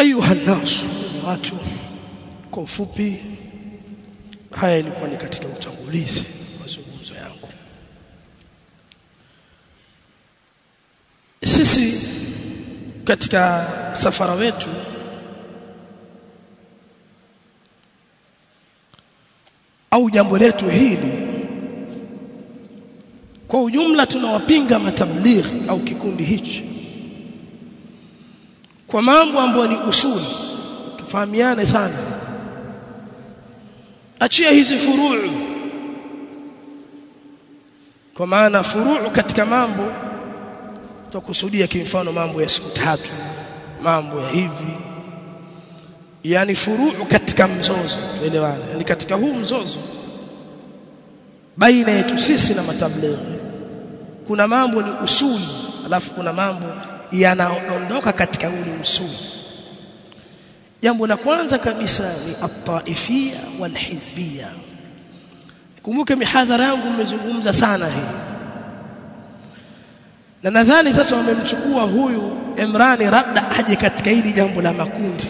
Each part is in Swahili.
Ayuha nas, watu kwa ufupi haya ilikuwa ni katika utangulizi wa mazungumzo yangu. Sisi katika safara wetu au jambo letu hili kwa ujumla tunawapinga matablighi au kikundi hichi kwa mambo ambayo ni usuli, tufahamiane sana. Achia hizi furuu, kwa maana furuu katika mambo tutakusudia kimfano mambo ya siku tatu, mambo ya hivi, yani furuu katika mzozo, tuelewane. Yani katika huu mzozo baina yetu sisi na matablighi kuna mambo ni usuli, alafu kuna mambo yanaondoka katika ule usuli. Jambo la kwanza kabisa ni at-taifia wal-hizbia. Kumbuke mihadhara yangu nimezungumza sana hii, na nadhani sasa wamemchukua huyu Imrani labda aje katika hili jambo la makundi,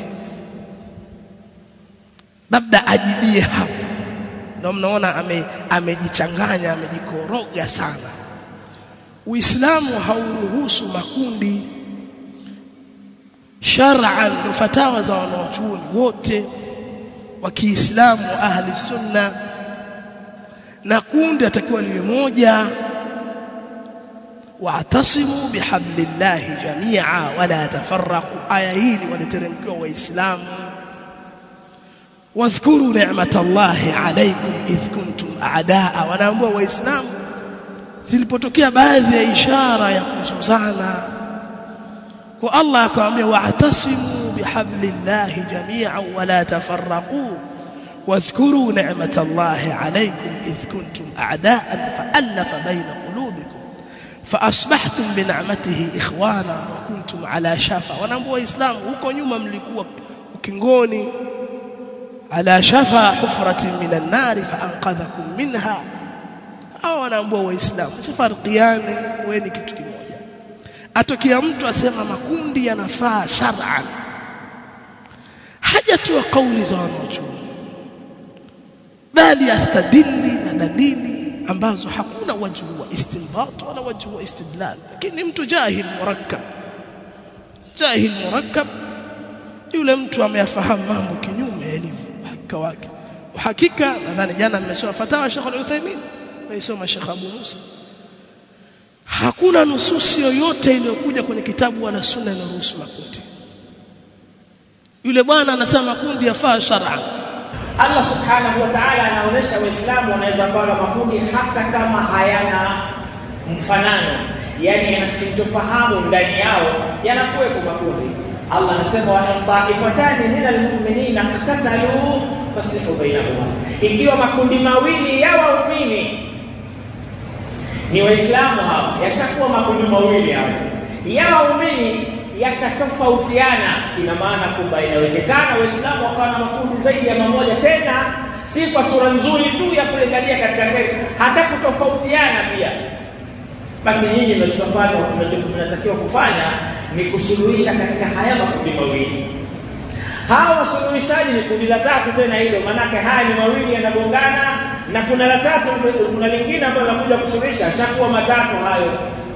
labda ajibie hapo. Ndio mnaona amejichanganya, amejikoroga sana. Uislamu hauruhusu makundi shar'an, ndio fatawa za wanachuoni wote wa Kiislamu ahli sunna, na kundi atakiwa liwe moja. Wa'tasimu bihablillahi jami'a wala tafarraqu, aya hili waliteremkiwa waislamu. Wadhkuru ni'matallahi alaykum idh kuntum a'daa, wanaambia waislamu zilipotokea baadhi ya ishara ya kuzozana, kwa Allah akawaambia wa'tasimu bihablillahi jami'an wala tafarraqu wadhkuru ni'matallahi alaykum idh kuntum a'daan fa'alafa bayna qulubikum faasbahtum bi ni'matihi ikhwana wa kuntum ala shafa. Wanaambia waislamu huko nyuma mlikuwa ukingoni, ala shafa hufratin minan nar fa'anqadhakum minha. Hao wanaambia waislamu sifarqiane, wewe ni kitu kimoja. Atokea mtu asema makundi yanafaa shar'an, hajatoa kauli za wanachuoni, bali astadili na dalili ambazo hakuna wajhu wa istinbat wala wajhu wa istidlal. Lakini mtu jahil murakkab, yule mtu ameyafahamu mambo kinyume yalivyo hakika wake. Hakika nadhani jana mmesoma fatawa Sheikh Al-Uthaymeen, mmesoma Sheikh Abu Musa, hakuna nususi yoyote iliyokuja kwenye kitabu wala sunna inaruhusu makundi. Yule bwana anasema makundi yafaa shar'an. Allah subhanahu wa ta'ala anaonesha waislamu wanaweza kuwa na makundi hata kama hayana mfanano, yani yanasintofahamu ndani yao, yanakuwepo makundi. Allah anasema wa ta'ifatani minal mu'minina qatatalu faslihu bainahuma, ikiwa makundi mawili ya waumini ni waislamu hao, yashakuwa makundi mawili hao ya waumini yakatofautiana, ina maana kwamba inawezekana waislamu wakawa na makundi zaidi ya mamoja, tena si kwa sura nzuri tu ya kulingania katika kheri, hata kutofautiana pia. Basi nyinyi mnatakiwa kufanya ni kusuluhisha katika haya makundi mawili. Hawa wasuluhishaji ni kundi la tatu tena hilo, manake haya ni mawili yanagongana, na kuna la tatu, kuna lingine ambalo linakuja kusuluhisha, shakuwa matatu hayo.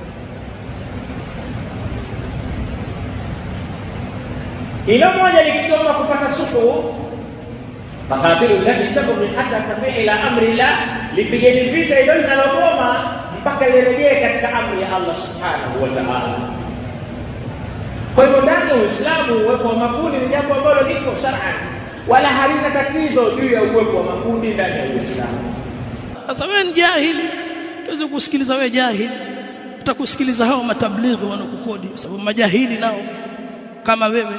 Ila moja likigoma kupata suku, fakatilu allati tabghi hatta tafi ila amri la, lipigeni vita hilo linalogoma mpaka lirejee katika amri ya Allah subhanahu wa ta'ala. Kwa hivyo ndani ya Uislamu uwepo wa makundi ni jambo ambalo liko shar'an, wala halina tatizo juu ya uwepo wa makundi ndani ya Uislamu. Sasa wewe ni jahili, tuweze kusikiliza wewe jahili, utakusikiliza hao matablighi wanakukodi, kwa sababu majahili nao kama wewe.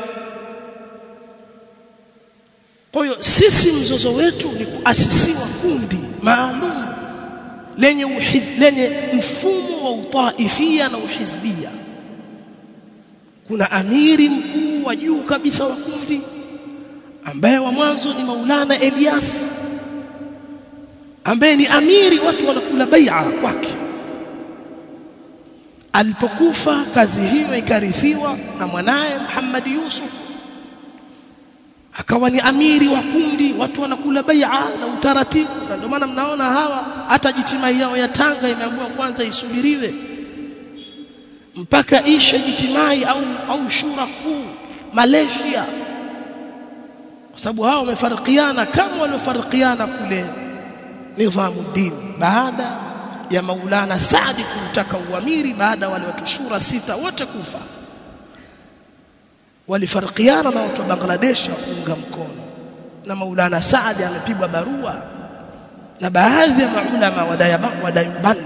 Kwa hiyo sisi mzozo wetu ni kuasisiwa kundi maalum lenye mfumo wa utaifia na uhizbia. Kuna amiri mkuu wa juu kabisa wa kundi ambaye wa mwanzo ni Maulana Elias, ambaye ni amiri, watu wanakula bai'a kwake. Alipokufa kazi hiyo ikarithiwa na mwanae Muhammad Yusuf, akawa ni amiri wa kundi, watu wanakula bai'a na utaratibu. Na ndio maana mnaona hawa hata jitimai yao ya Tanga imeambiwa kwanza isubiriwe mpaka ishe jitimai au shura kuu Malaysia, kwa sababu hao wamefarikiana kama waliofarikiana kule Nidhamuddin baada ya Maulana Saadi kutaka uamiri, baada wale watu shura 6 wote kufa, walifarikiana na watu wa Bangladesh kuunga mkono, na Maulana Saadi amepigwa barua na baadhi ya maulama wa Dayuband.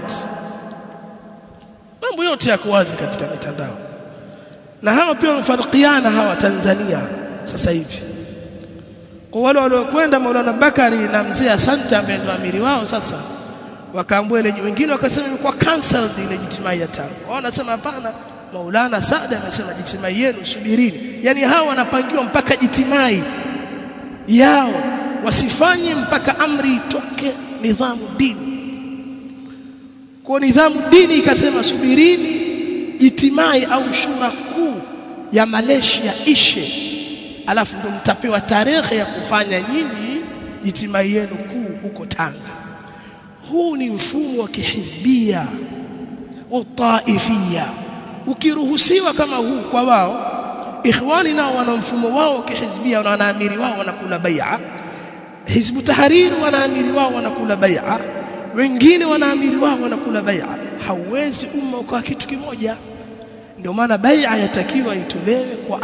Mambo yote yako wazi katika mitandao. Na hawa pia wamefarikiana hawa Tanzania sasa hivi. Kwa wale waliokwenda Maulana Bakari na mzee Asante ambaye ndio amiri wao, sasa wakaambua ile, wengine wakasema imekuwa cancelled ile jitimai ya Tanga. Wao wanasema hapana, Maulana Saadi amesema jitimai yenu subirini. Yani hawa wanapangiwa mpaka jitimai yao wasifanye mpaka amri itoke Nidhamuddin. Kwa Nidhamuddin ikasema subirini jitimai au shura kuu ya Malaysia ishe, alafu ndio mtapewa tarehe ya kufanya nyinyi jitimai yenu kuu huko Tanga. Huu ni mfumo wa kihizbia wa taifia. Ukiruhusiwa kama huu kwa wao, ikhwani nao wana mfumo wao wa kihizbia, na wanaamiri wao wanakula bai'a. Hizbu Tahrir wanaamiri wao wanakula bai'a, wengine wanaamiri wao wanakula bai'a. Hauwezi umma kwa kitu kimoja. Ndio maana bai'a yatakiwa itolewe kwa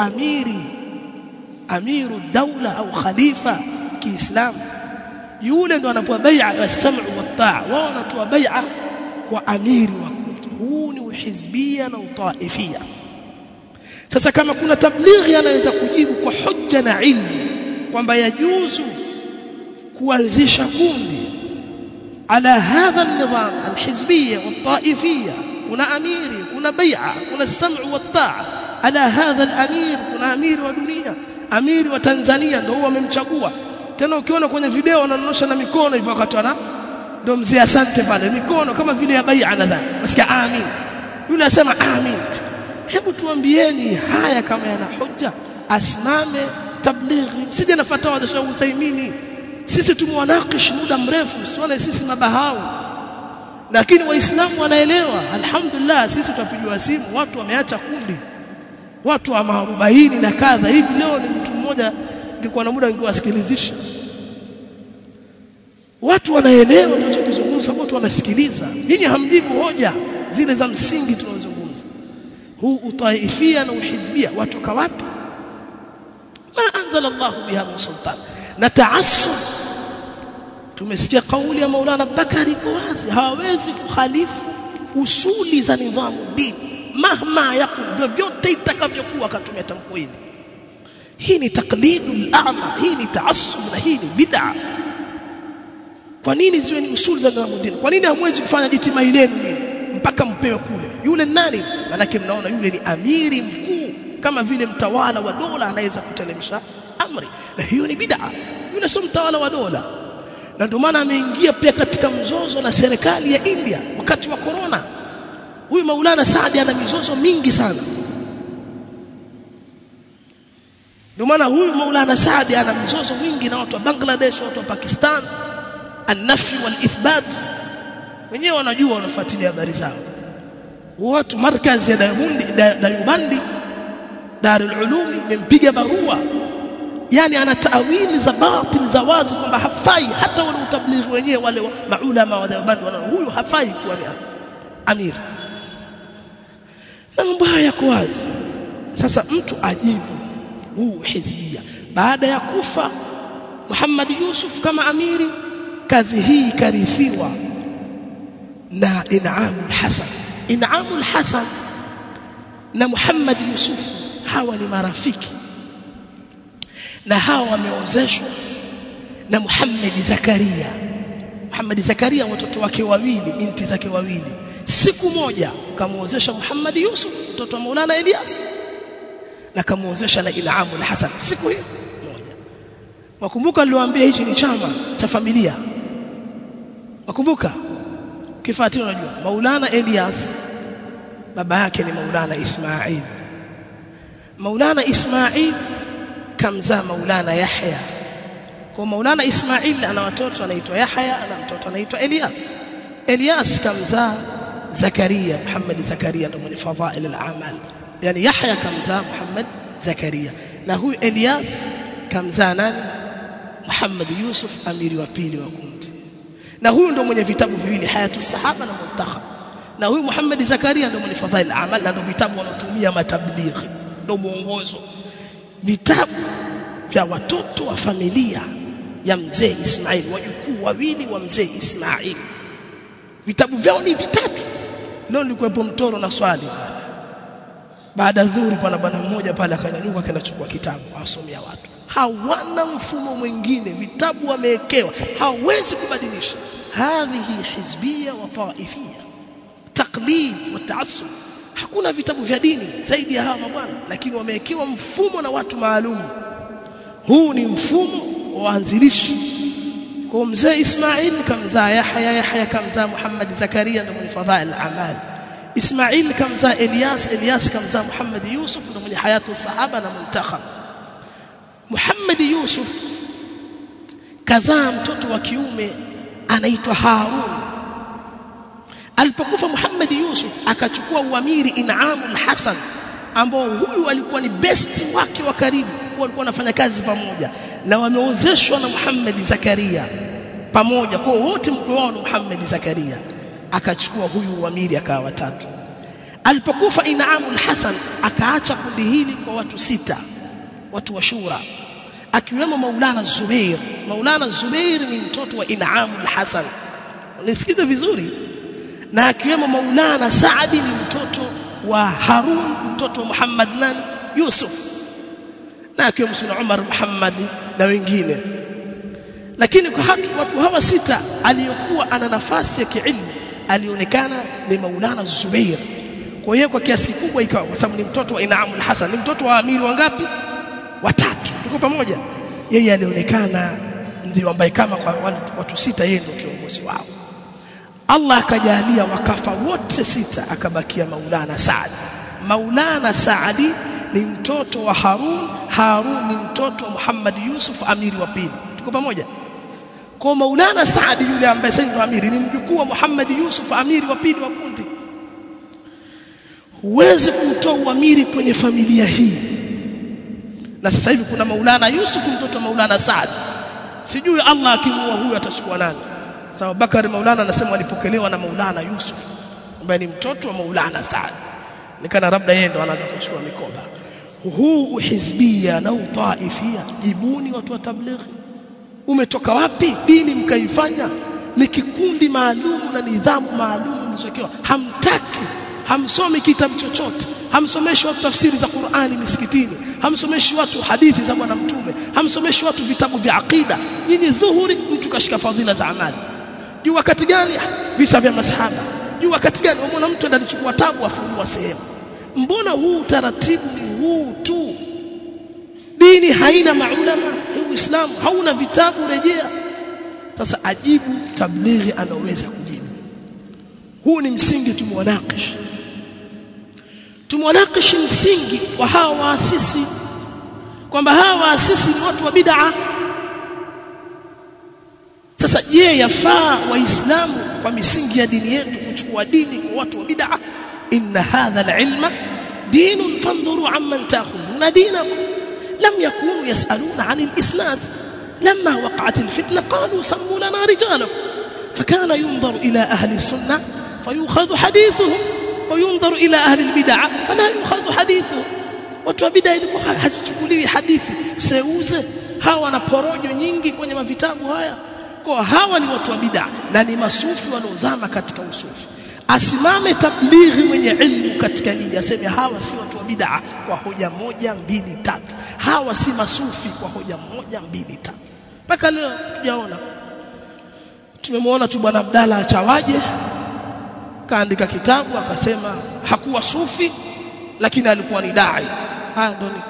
amiru daula au khalifa Kiislamu. Yule ndo anapewa bai'a ya sam'u wa ta'a, wao wanatoa bai'a kwa amiri wa kundi. Huu ni uhizbia na utaifia. Sasa kama kuna tablighi anaweza kujibu kwa hujja na ilmu kwamba yajuzu kuanzisha kundi ala hadha an-nizam al-hizbiyya wat-taifiyya, kuna amiri, kuna bai'a, kuna sam'u wa ta'a ala hadha al-amir, kuna amiri wa dunia, amiri wa Tanzania ndio huwa wamemchagua. Tena ukiona kwenye video wanaonyesha na mikono hivyo wakati ndio mzee Asante pale mikono kama vile ya bai'a, nadhani msikia amin, yule asema amin. Hebu tuambieni haya kama yana hujja, asimame tablighi, msije na fatawa za Sheikh Uthaymeen. Sisi tumewanakish muda mrefu, msione sisi mabahau, lakini waislamu wanaelewa. Alhamdulillah, sisi tunapigiwa simu, watu wameacha kundi, watu wa 40 na kadha hivi. Leo ni mtu mmoja nilikuwa na muda ningewasikilizisha, watu wanaelewa tunachozungumza, watu wanasikiliza. Ninyi hamjibu hoja zile za msingi tunazozungumza. Huu utaifia na uhizbia watoka wapi? Ma anzala Allah biha min sultan. Na taassub, tumesikia kauli ya Maulana Bakari kwa wazi, hawawezi kukhalifu usuli za Nidhamuddin mahma yakun, vyovyote itakavyokuwa. Akatumia tamko hili. Hii ni taklidul a'ma, hii ni taassub, na hii ni bid'a. Kwa nini ziwe ni usuli za Nidhamuddin? Kwa nini hamwezi kufanya jitimai lenu mpaka mpewe kule? Yule nani? Manake mnaona yule ni amiri mkuu, kama vile mtawala wa dola anaweza kutelemsha amri, na hiyo ni bid'a. Yule sio mtawala wa dola, na ndio maana ameingia pia katika mzozo na serikali ya India wakati wa corona. Huyu Maulana Saadi ana mizozo mingi sana. Ndio maana huyu Maulana Saadi ana mizozo mingi na watu wa Bangladesh, watu wa Pakistan, an-nafi wal-ithbat. Wenyewe wanajua, wanafuatilia habari zao. Watu markazi ya Dayubandi, Darul Ulum, imempiga barua, yani ana taawili za batil za wazi kwamba hafai. Hata wale utablighi wenyewe wale maulama wa Dayubandi wanaona huyu hafai kuwa ni amir. Na mambo haya yako wazi. Sasa mtu ajibu huu hizbia baada ya kufa Muhammad Yusuf kama amiri, kazi hii karithiwa na In'amul Hasan. In'amul Hasan na Muhammad Yusuf hawa ni marafiki, na hawa wameozeshwa na Muhammad Zakaria. Muhammad Zakaria watoto wake wawili, binti zake wawili. Siku moja kamuozesha Muhammad Yusuf mtoto wa Maulana Elias, na kamuozesha na In'amul Hasan siku hii moja. Wakumbuka niliwaambia hichi ni chama cha familia. Wakumbuka kifuatio, unajua Maulana Elias baba yake ni Maulana Ismail. Maulana Ismail kamzaa Maulana Yahya. Kwa Maulana Ismail ana watoto anaitwa Yahya, ana mtoto anaitwa Elias. Elias kamzaa Zakaria, Muhammad Zakaria ndo mwenye fadhail al-amal. Yani Yahya kamzaa Muhammad Zakaria. Na huyu Elias kamzaa nani? Muhammad Yusuf, amiri wa pili wa kundi. Na huyu ndo mwenye vitabu viwili, Hayatu Sahaba na Muntakhab. Na huyu Muhammad Zakaria ndo mwenye fadhail al-amal, na ndo vitabu wanatumia matablighi, ndo muongozo. Vitabu vya watoto wa familia ya mzee Ismail, wajukuu wawili wa mzee Ismail. Vitabu vyao ni vitatu. Leo nilikuwepo Mtoro na swali. Baada dhuhuri pana bwana mmoja pale akanyanyuka akaenda kuchukua kitabu awasomea watu. Hawana mfumo mwingine, vitabu wamewekewa, hawezi kubadilisha. Hadhihi hizbia wa taifia, taqlid wa ta'assub. Hakuna vitabu vya dini zaidi ya hawa mabwana, lakini wamewekewa mfumo na watu maalum. Huu ni mfumo wa waanzilishi. Kwa mzee Ismail kamzaa Yahya, Yahya kamzaa Muhammad Zakaria ndo mwenye fadhail al-amal. Ismail kamzaa Elias, Elias kamzaa Muhammad Yusuf ndo mwenye Hayatu Sahaba na Muntakhab. Muhammad Yusuf kazaa mtoto wa kiume anaitwa Harun. Alipokufa Muhammad Yusuf akachukua uamiri In'amul Hasan, ambao huyu alikuwa ni besti wake wa karibu, walikuwa wanafanya kazi pamoja na wameozeshwa na Muhammad Zakaria pamoja, kwa wote mkwe wao Muhammad Zakaria. Akachukua huyu uamiri akawa watatu. Alipokufa In'amul Hasan akaacha kundi hili kwa watu 6, watu wa shura, akiwemo Maulana Zubair. Maulana Zubair ni mtoto wa In'amul Hasan, nisikize vizuri. Na akiwemo Maulana Saadi ni mtoto wa Harun, mtoto wa Muhammad nani? Yusuf. Na akiwemo Sunna Umar Muhammad na wengine. Lakini kwa watu hawa 6 aliyokuwa ana nafasi ya kiilmu alionekana ni Maulana Zubair. Kwa hiyo kwa kiasi kikubwa ikawa, kwa sababu ni mtoto wa In'amul Hasan, ni mtoto wa amiri wangapi? Watatu. Tuko pamoja? Yeye alionekana ndio ambaye kama kwa watu 6 yeye ndio kiongozi wao. Allah akajalia wakafa wote 6, akabakia Maulana Saadi. Maulana Saadi ni mtoto wa Harun, Harun ni mtoto wa Muhammad Yusuf, amiri wa pili. Tuko pamoja? Kwa Maulana Saadi yule ambaye sasa ni amiri ni mjukuu wa Muhammad Yusuf, amiri wa pili wa kundi. Huwezi kutoa uamiri kwenye familia hii. Na sasa hivi kuna Maulana Yusuf mtoto wa Maulana Saadi. Sijui Allah akimuua huyu atachukua nani? Sawa, Bakari Maulana anasema walipokelewa na Maulana Yusuf ambaye ni mtoto wa Maulana Saadi. Nikana labda yeye ndo anaanza kuchukua mikoba. Huu hizbia na taifia, jibuni watu wa tablighi. Umetoka wapi? Dini mkaifanya ni kikundi maalum na nidhamu maalum mlizokewa. Hamtaki, hamsomi kitabu chochote, hamsomeshi watu tafsiri za Qur'ani misikitini, hamsomeshi watu hadithi za Bwana Mtume, hamsomeshi watu vitabu vya aqida. Nyinyi dhuhuri mtu kashika fadhila za amali. Juu wakati gani? Visa vya masahaba. Juu wakati gani umeona mtu anachukua tabu afunua sehemu? Mbona huu taratibu ni huu tu? Dini haina maulama, Uislamu hauna vitabu, rejea. Sasa ajibu tablighi anaweza kujibu. Huu ni msingi tumwanakish msingi wa hawa waasisi, kwamba hawa waasisi ni watu wa bid'a. Sasa je, yafaa waislamu kwa misingi ya dini yetu kuchukua dini kwa watu wa bid'a? Inna hadha al-ilma dinun fandhuru amman ta'khuduna dinakum. لم يكونوا يسألون عن الإسناد. لما وقعت الفتنة قالوا سموا لنا رجالكم. فكان ينظر إلى أهل السنة فيؤخذ حديثهم، وينظر إلى أهل البدع فلا يؤخذ حديثهم. watu wa bid'a ilikuwa hazichukuliwi hadithi. Seuze hawa na porojo nyingi kwenye mavitabu haya. Kwa hawa ni watu wa bid'a na ni masufi waliozama katika usufi. Asimame tablighi mwenye ilmu katika dini aseme hawa si watu wa bid'a kwa hoja 1 2 3. Hawa si masufi kwa hoja 1 2 3. Paka leo tujaona. Tumemwona tu Bwana Abdalla Achawaje kaandika kitabu akasema hakuwa sufi lakini alikuwa ni dai. Ndio ni.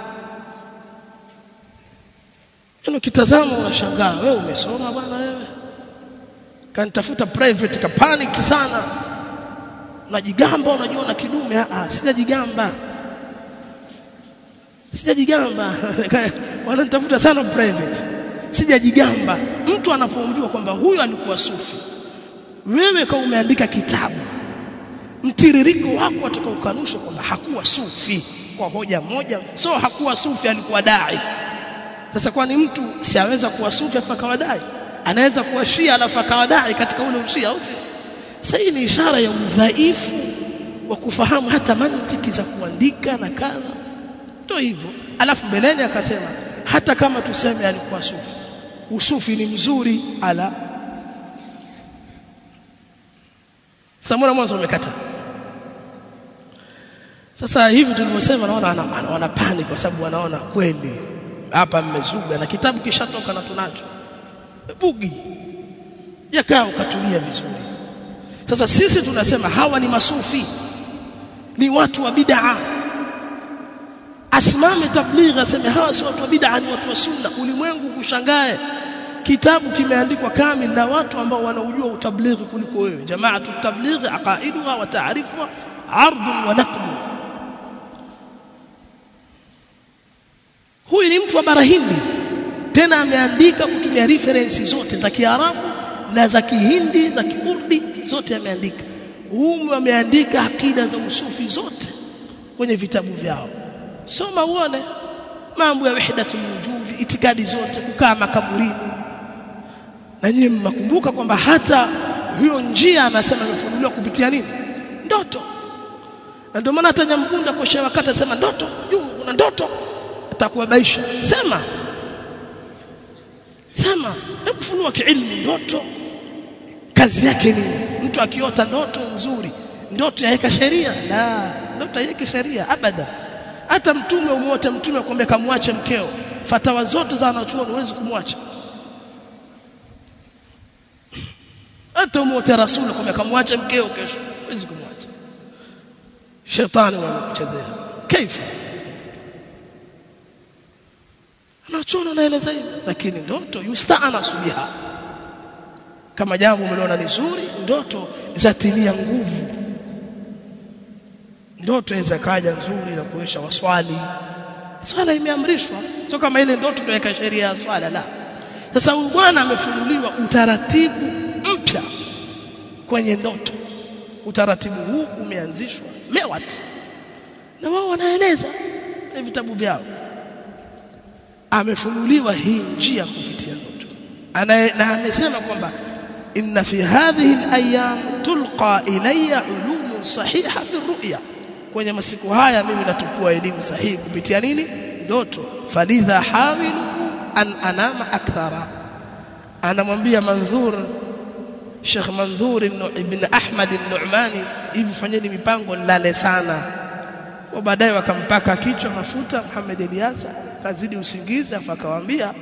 Ukitazama unashangaa, wewe umesoma bwana wewe? Kanitafuta private kapanic sana. Unajigamba unajiona kidume. Sijajigamba. Sijajigamba. Wanatafuta sana private. Sijajigamba. Mtu anapoambiwa kwamba huyu alikuwa sufi, wewe kama umeandika kitabu, mtiririko wako utakaokanusha kwamba hakuwa sufi kwa hoja moja, so hakuwa sufi, alikuwa dai. Sasa kwani mtu siaweza kuwa sufi afa akawa dai? Anaweza kuwa shia alafu akawa dai katika ule ushia, au si? Sasa hii ni ishara ya udhaifu wa kufahamu hata mantiki za kuandika na kadha. Ndio hivyo. Alafu mbeleni akasema hata kama tuseme alikuwa sufi, usufi ni mzuri ala. Samura mwanzo umekata. Sasa hivi tulivyosema naona wana panic kwa sababu wanaona kweli hapa mmezuga na kitabu kishatoka na tunacho. Bugi. Yakaa ukatulia vizuri. Sasa sisi tunasema hawa ni masufi. Ni watu wa bid'a. Asimame tablighi aseme hawa si watu wa bid'a, ni watu wa sunna. Ulimwengu kushangae. Kitabu kimeandikwa kamil na watu ambao wanaujua utablighi kuliko wewe. Jamaatu tablighi aqaiduha wa ta'rifuha ardun wa naqd. Huyu ni mtu wa bara Hindi, tena ameandika kutumia references zote za Kiarabu na za Kihindi, za Kiurdi, zote ameandika. Huyu ameandika akida za usufi zote kwenye vitabu vyao. Soma uone mambo ya wahdatul wujud, itikadi zote, kukaa makaburini. Na nyinyi mnakumbuka kwamba hata hiyo njia anasema imefunuliwa kupitia nini? Ndoto. Na ndio maana hata Nyamgunda kwa shehe wakati asema ndoto, juu kuna ndoto, atakuwabaisha. Sema, hebu funua kiilmu ndoto. Kazi yake ni mtu akiota ndoto nzuri, ndoto yaweka sheria? La, ndoto yaweka sheria abada. Hata mtume umuote mtume akwambia kamwache mkeo, fatawa zote za wanachuoni huwezi kumwacha. Hata umuote rasuli akwambia kamwache mkeo kesho, huwezi kumwacha. Shetani wanakuchezea. Kaifa? Anachoona naeleza hivi, lakini ndoto yusta'ana subiha. Kama jambo umeona ni zuri, ndoto zatilia nguvu. Ndoto inaweza kaja nzuri na kuesha waswali. Swala imeamrishwa, sio kama ile ndoto ndio ika sheria ya swala, la. Sasa huyu bwana amefunuliwa utaratibu mpya kwenye ndoto. Utaratibu huu umeanzishwa MEWAT, na wao wanaeleza na vitabu vyao. Amefunuliwa hii njia kupitia ndoto. Na amesema kwamba inna fi hadhihi al-ayyam tulqa ilayya ulumun sahiha fi ru'ya. Kwenye masiku haya mimi natupua elimu sahihi kupitia nini? Ndoto. Falidha hawilu an anama akthara. Anamwambia Mandhur, Sheikh Mandhur ibn Ahmad al-Nu'mani, hivi fanyeni mipango lale sana. Wa baadaye wakampaka kichwa mafuta Muhammad Eliasa, kazidi usingizi, akawaambia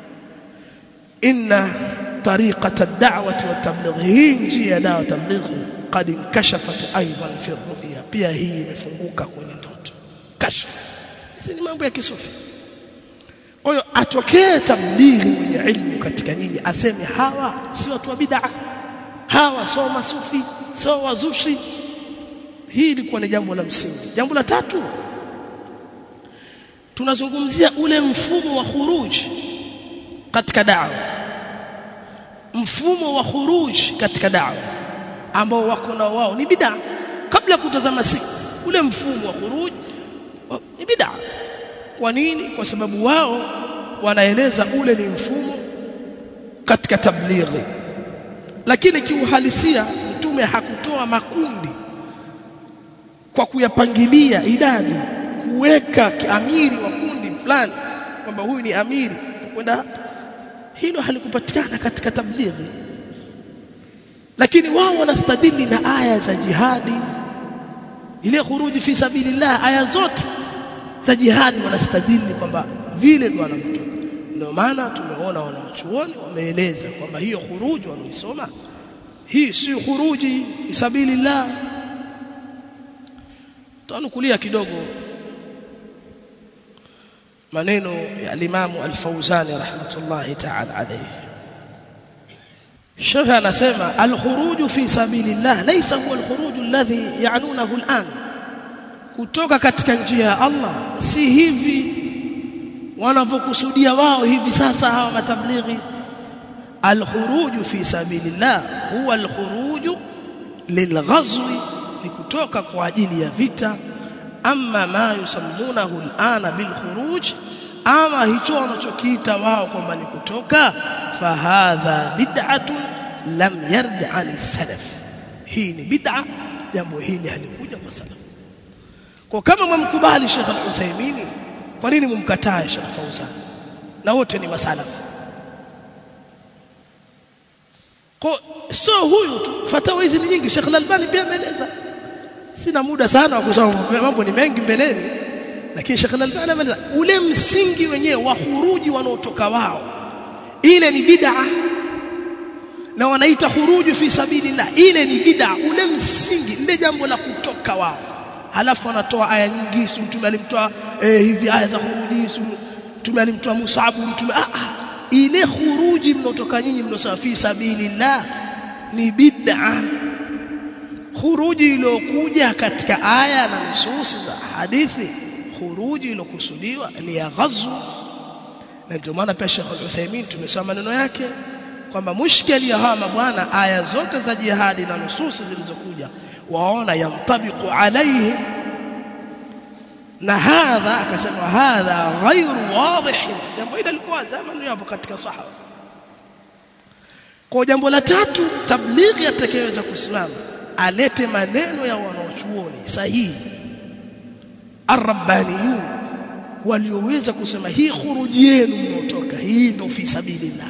inna tariqata ad-da'wati wat-tabligh, hii njia ya dawa tablighi qad inkashafat aidan fi ru'ya, pia hii imefunguka kwenye ndoto. Kashf. Hizi ni mambo ya kisufi. Kwa hiyo atokee tablighi mwenye ilmu katika nyinyi aseme hawa si watu wa bid'a, hawa sio masufi, sio wazushi. Hii ilikuwa ni jambo la msingi. Jambo la tatu, tunazungumzia ule mfumo wa khuruj katika da'wa. Mfumo wa khuruj katika da'wa ambao wako na wao ni bid'a. Kabla kutazama siku, ule mfumo wa khuruj ni bid'a. Kwa nini? Kwa sababu wao wanaeleza ule ni mfumo katika tablighi. Lakini kiuhalisia mtume hakutoa makundi kwa kuyapangilia idadi, kuweka amiri wa kundi fulani kwamba huyu ni amiri kwenda. Hilo halikupatikana katika tablighi. Lakini wao wanastadili na aya za jihadi, ile khuruji fi sabilillah, aya zote za jihadi wanastadili kwamba vile ndio wanatoka. Ndio maana tumeona wanachuoni wameeleza kwamba hiyo khuruji wanaisoma, hii si khuruji fi sabilillah. Tunakulia kidogo maneno ya Imam Al-Fawzani rahmatullahi ta'ala alayhi. Sheikh anasema al-khuruju fi sabilillah laysa huwa al-khuruju alladhi ya'nunahu al-an. Kutoka katika njia ya Allah si hivi wanavyokusudia wao hivi sasa hawa matablighi. Al-khuruju fi sabilillah huwa al-khuruju lilghazwi, ni kutoka kwa ajili ya vita. Amma ma yusammunahu al-ana bil-khuruj, ama hicho wanachokiita wao kwamba ni kutoka, fahadha bid'atun lam yardi 'ani salaf. Hii ni bid'a, jambo hili halikuja kwa salaf. Kwa kama mmkubali Sheikh Al-Uthaymeen, kwa nini mumkatae Sheikh Fauzan? Na wote ni masalafu. Kwa sio huyu tu, fatawa hizi ni nyingi. Sheikh Al-Albani pia ameeleza. Sina muda sana wa kusoma, mambo ni mengi mbeleni, lakini Sheikh Al-Albani ameeleza ule msingi wenyewe wa khuruji wanaotoka wao, ile ni bid'a, na wanaita khuruju fi sabilillah, ile ni bid'a. Ule msingi, ile jambo la kutoka wao, halafu wanatoa aya nyingi, mtume alimtoa hivi aya za khuruji, mtume alimtoa Mus'ab, mtume ile khuruji mnotoka nyinyi mnosema fi sabilillah ni bid'a. Khuruji iliyokuja katika aya na nusus za hadithi, khuruji iliyokusudiwa ni ya ghazw. Na ndio maana pia Sheikh Al-Uthaymeen tumesoma maneno yake kwamba mushkili ya hawa mabwana, aya zote za jihadi na nusus zilizokuja waona yantabiqu alayhi, na hadha akasema hadha ghairu wadih. Jambo hili lilikuwa zamani hapo katika sahaba. Kwa jambo la tatu, tablighi atakayeweza kusimama alete maneno ya wanaochuoni sahihi ar-rabbaniyun walioweza kusema hii khuruji yenu mnaotoka hii ndio fi sabilillah.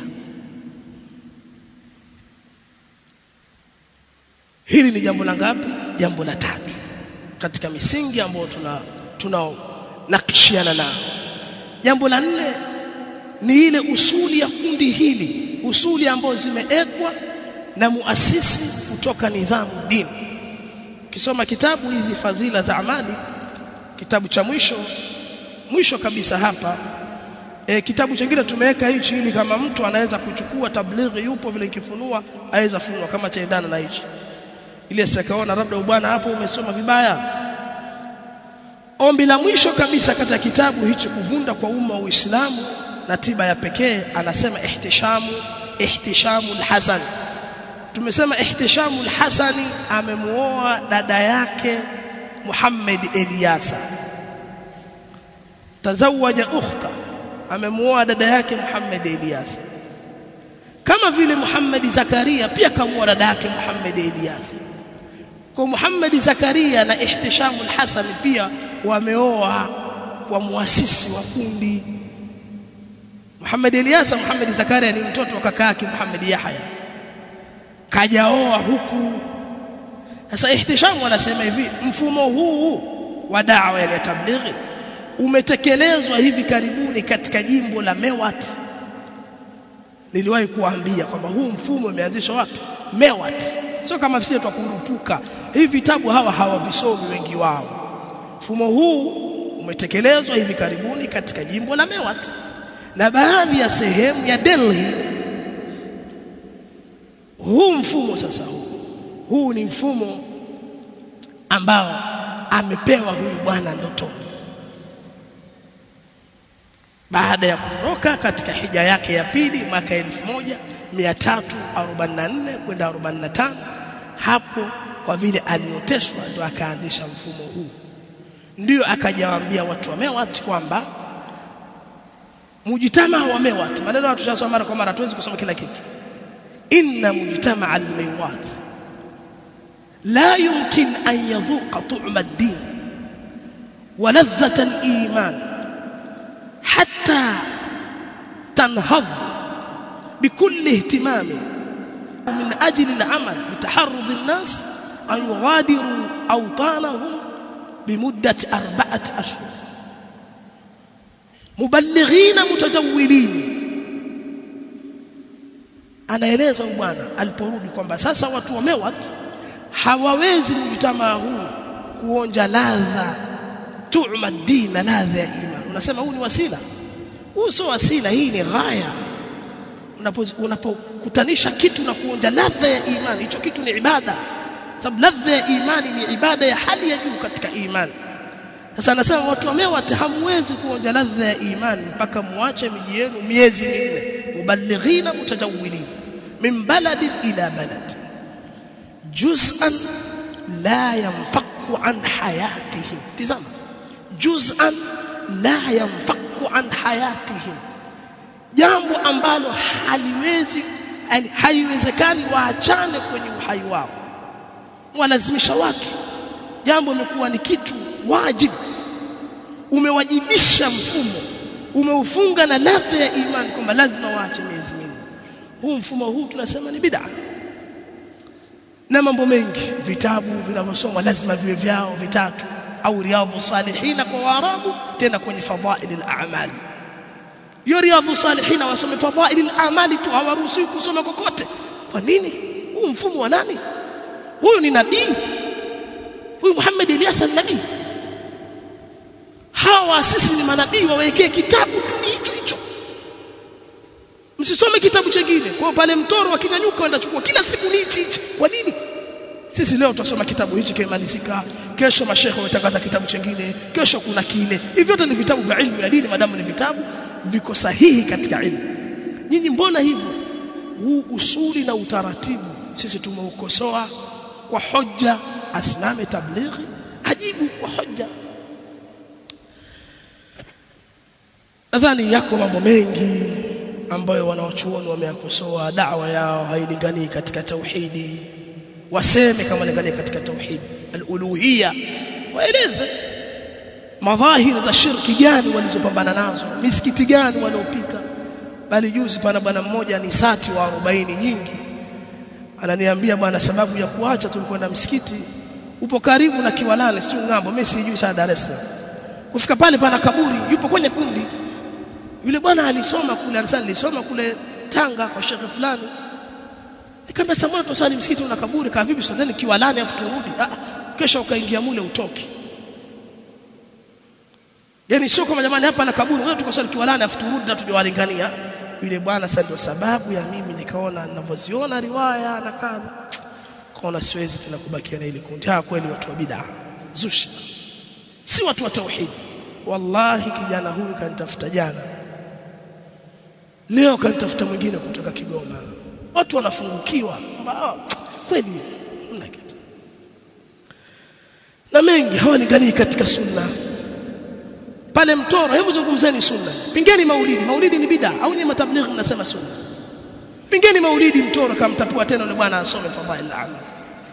Hili ni jambo la ngapi? Jambo la tatu katika misingi ambayo tunao nakishiana nao. Jambo la nne ni ile usuli ya kundi hili, usuli ambazo zimeekwa na muasisi kutoka nidhamu dini. Kisoma kitabu hizi fadhila za amali, kitabu cha mwisho kabisa hapa, kitabu kingine tumeweka hichi ili kama mtu anaweza kuchukua tablighi, yupo vile kifunua aweza funua kama chaendana na hichi, ile sikaona labda bwana hapo umesoma vibaya. Ombi la mwisho kabisa katika kitabu hicho kuvunda kwa umma wa Uislamu na tiba ya pekee, anasema ihtishamu al-Hasan. Tumesema ihtishamu al-Hasani amemuoa dada yake Muhammad Ilyasa, tazawaja ukhta, amemuoa dada yake Muhammad Ilyasa, kama vile Muhammad Zakaria pia kamuoa dada yake Muhammad Ilyasa. Kwa Muhammad Zakaria na ihtishamu al-Hasan pia wameoa kwa muasisi wa kundi. Muhammad Ilyasa, Muhammad Zakaria ni mtoto wa kaka yake Muhammad Yahya, kajaoa huku. Sasa ihtishamu anasema hivi, mfumo huu wa da'wa ya tablighi umetekelezwa hivi karibuni katika jimbo la Mewat. Niliwahi kuambia kwamba huu mfumo umeanzishwa wapi? Mewat. Sio kama sisi tutakurupuka. Hivi vitabu hawavisomi wengi wao. Mfumo huu umetekelezwa hivi karibuni katika jimbo la Mewat na baadhi ya sehemu ya Delhi. Huu mfumo sasa, huu ni mfumo ambao amepewa huyu bwana ndoto baada ya kuondoka katika hija yake ya pili mwaka 1344 kwenda 45. Hapo kwa vile alioteshwa ndio akaanzisha mfumo huu. Ndio akajawaambia watu wa Mewat kwamba mujitama wa Mewat, maneno watu tunasoma mara kwa mara, tuwezi kusoma kila kitu. Inna mujtama al-Mewat la yumkin an yadhuqa tu'ma ad-din wa ladhata al-iman hatta tanhadh بكل اهتمام من أجل العمل بتحرض الناس أن يغادروا أوطانهم بمدة 4 أشهر مبلغين متجولين. Anaeleza bwana aliporudi kwamba sasa watu wa Mewat hawawezi mjitamaa huu kuonja ladha tu'ma din, ladha ya iman. Unasema huu ni wasila? Huu sio wasila, hii ni ghaya. Unapokutanisha kitu na kuonja ladha ya imani, hicho kitu ni ibada, sababu ladha ya imani ni ibada ya hali ya juu katika imani. Sasa anasema watu wa MEWAT hamwezi kuonja ladha ya imani mpaka muache miji yenu miezi minne, muballighina mutajawwilin min baladin ila balad juz'an la yanfaku an hayatihim. Tazama, juz'an la yanfaku an hayatihim, jambo ambalo haiwezekani waachane kwenye uhai wao. Walazimisha watu, jambo limekuwa ni kitu wajibu, umewajibisha mfumo, umeufunga na ladha ya imani kwamba lazima waache miezi minne. Huu mfumo huu tunasema ni bid'a. Na mambo mengi, vitabu vinavyosomwa lazima viwe vyao vitatu, au riyadhu salihina kwa Waarabu, tena kwenye fadhail al-a'mal. Hiyo riyadhu salihina wasome fadhail al-a'mal tu, hawaruhusiwi kusoma kokote. Kwa nini? Huu mfumo wa nani? Huyu ni nabii, huyu Muhammad Ilyas nabii. Hawa sisi ni manabii, wawekee kitabu tu hicho. Msisome kitabu kingine. Kwa pale mtoro wakinyanyuka wenda chukua kila siku ni hichi. Kwa nini? Sisi leo tutasoma kitabu hichi kimalizika, kesho mashehe watangaza kitabu kingine, kesho kuna kile. Hivi vyote ni vitabu vya ilmu ya dini, madamu ni vitabu viko sahihi katika ilmu. Nyinyi mbona hivyo? Huu usuli na utaratibu sisi tumeukosoa kwa hoja. Asimame tablighi ajibu kwa hoja. Nadhani yako mambo mengi ambayo wanawachuoni wameyakosoa. Da'wa yao hailingani katika tauhidi, waseme kama lingani katika tauhidi al-uluhiyya, waeleze madhahir za shirki gani walizopambana nazo, misikiti gani waliopita. Bali juzi pana bwana mmoja ni sati wa 40 nyingi, ananiambia bwana, sababu ya kuacha tulikwenda msikiti upo karibu na Kiwalani, sio ngambo, mimi sijui sana Dar es Salaam. Kufika pale pana kaburi, yupo kwenye kundi. Yule bwana alisoma kule, alisoma kule Tanga kwa shekhe fulani. Nikamwambia samahani, tusali msikiti una kaburi, kaa vipi sasa Kiwalani afu turudi? Kesho ukaingia mule utoki. Yaani sio kama jamani hapa na kaburi, wewe tukasali Kiwalani afu turudi na tujawalingania. Yule bwana sasa ndio sababu ya mimi nikaona ninavyoziona riwaya na kadha, kaona siwezi tena kubakia na ile kundi. Kweli watu wa bid'a zushi, si watu wa tauhid. Wallahi kijana huyu kanitafuta jana, leo kanitafuta mwingine kutoka Kigoma. Watu wanafungukiwa kweli mna kitu. Na mengi hawalingani katika sunna. Pale mtoro, hebu zungumzeni sunna. Pingeni maulidi. Maulidi ni bid'a au ni matablighi mnasema sunna? Pingeni maulidi mtoro kama mtapua tena yule bwana asome fadhail al-amal.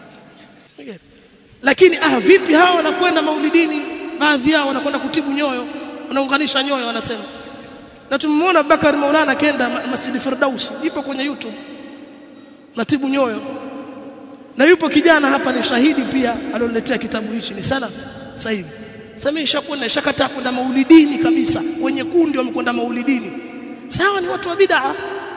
Lakini vipi hawa wanakwenda maulidini, baadhi yao wanakwenda kutibu nyoyo, wanaunganisha nyoyo wanasema. Na tumemwona Bakari Maulana kenda Masjid Firdaus, ipo kwenye YouTube, natibu nyoyo. Na yupo kijana hapa ni shahidi pia, alioniletea kitabu hichi, ni salaf sasa hivi. Sasa mimi nishakataa kwenda maulidini kabisa, wenye kundi wamekwenda maulidini. Sawa, ni watu wa bid'a,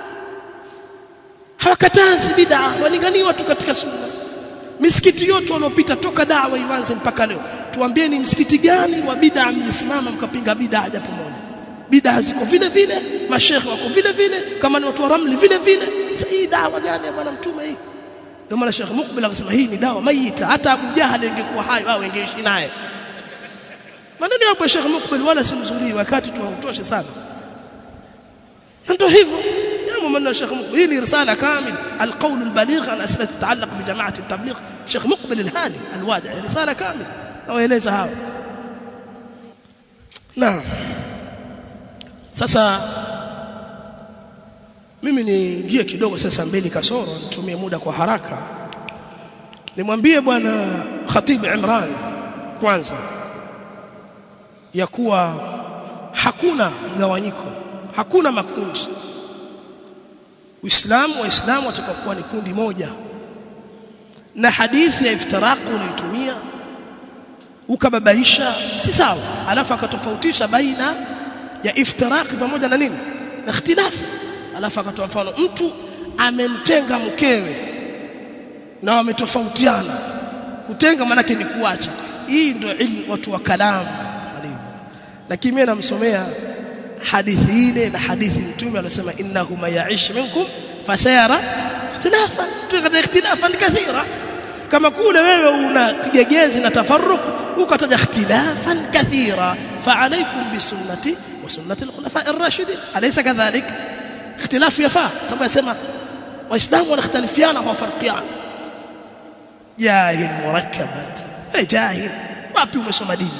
hawakatazi bid'a, walingani watu katika sunna. Misikiti yote waliopita toka da'wa ianze mpaka leo, tuambieni msikiti gani wa bid'a mlisimama mkapinga bid'a japo moja? Bid'a ziko vile vile, mashehe wako vile vile, kama ni watu wa Ramli vile vile. Sasa hii da'wa gani ya bwana mtume hii? Ndio maana Sheikh Mukbil akasema hii ni dawa maita, hata Abu Jahal ingekuwa hai wao ingeishi naye. Maneno ya Sheikh Mukbil wala si mzuri, wakati tuwautoshe sana. Ndio hivyo ya maneno Sheikh Mukbil. Hii ni risala kamil, al-qawl al-baligh an asila tatallaq bi jama'at at-tabligh. Sheikh Mukbil al-Hadi al-Wadi, risala kamil nawaeleza hao. Naam, sasa mimi niingie kidogo sasa mbele kasoro, nitumie muda kwa haraka. Nimwambie bwana Khatib Imran kwanza ya kuwa hakuna mgawanyiko, hakuna makundi. Waislamu watakuwa ni kundi moja. Na hadithi ya iftiraq uliyotumia ukababaisha si sawa, alafu akatofautisha baina ya iftiraq pamoja na nini, na ikhtilaf. Alafu akatoa mfano, mtu amemtenga mkewe na wametofautiana. Kutenga maana yake ni kuacha. Hii ndio ilmu watu wa kalamu. Lakini mimi namsomea hadithi ile na hadithi mtume aliyosema innahu maya'ish minkum fasayara ikhtilafan, tukata ikhtilafan kathira. Kama kule wewe una kigegezi na tafarruq, ukataja ikhtilafan kathira fa'alaykum bisunnati wa sunnati al-khulafa'i ar-rashidin alaysa kadhalik ikhtilaf yafa sababu yasema waislamu wanakhtalifiana kwa farqiana jahil murakkab anta jahil wapi umesoma dini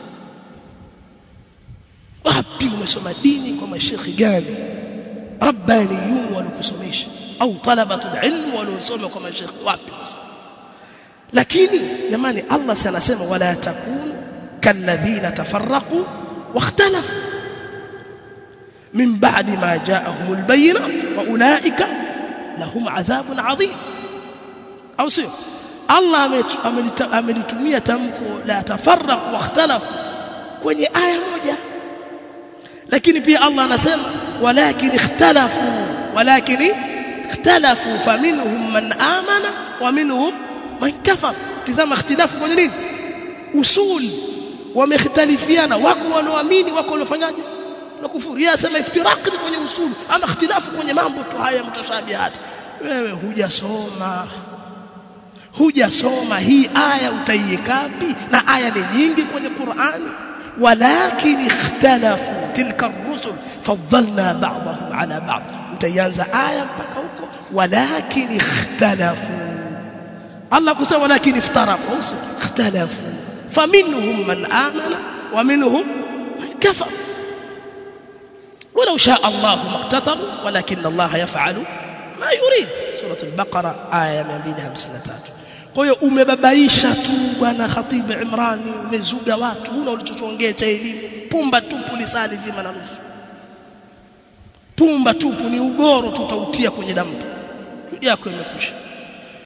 wapi umesoma dini kwa mashekhi gani rabbaniyun walikusomesha au talabatul ilm waliosoma kwa mashekhi wapi lakini jamani Allah si anasema wala takun kalladhina tafarraqu wakhtalafu min ba'di ma ja'ahumul bayyinat wa ulaika lahum adhabun 'adhim au sio Allah amelitumia tamko la tafarraqu wakhtalafu kwenye aya moja lakini pia Allah anasema walakin ikhtalafu faminhum man amana wa minhum man kafar tazama ikhtilafu kwenye nini usul wamekhtalifiana wako wanaoamini wako waliofanyaje na kufuru yasema iftiraq kwenye usul ama ikhtilafu kwenye mambo tu haya mutashabihat wewe hujasoma hii aya utaiekapi na aya ni nyingi kwenye Qur'ani walakin ikhtalafu tilka ar-rusul faddalna ba'dahum ala ba'd utaanza aya mpaka huko walakin ikhtalafu Allah kusema walakin iftaraqu ikhtalafu faminhum man amana wa minhum man kafar ولو شاء الله ما اقتتلوا ولكن الله يفعل ما يريد سورة البقرة آية 253 kwa hiyo umebabaisha tu bwana Khatib Imrani umezuga watu huna ulichotuongea cha elimu pumba tupu lisali zima na nusu pumba tupu ni ugoro tutautia kwenye damu yako imekwisha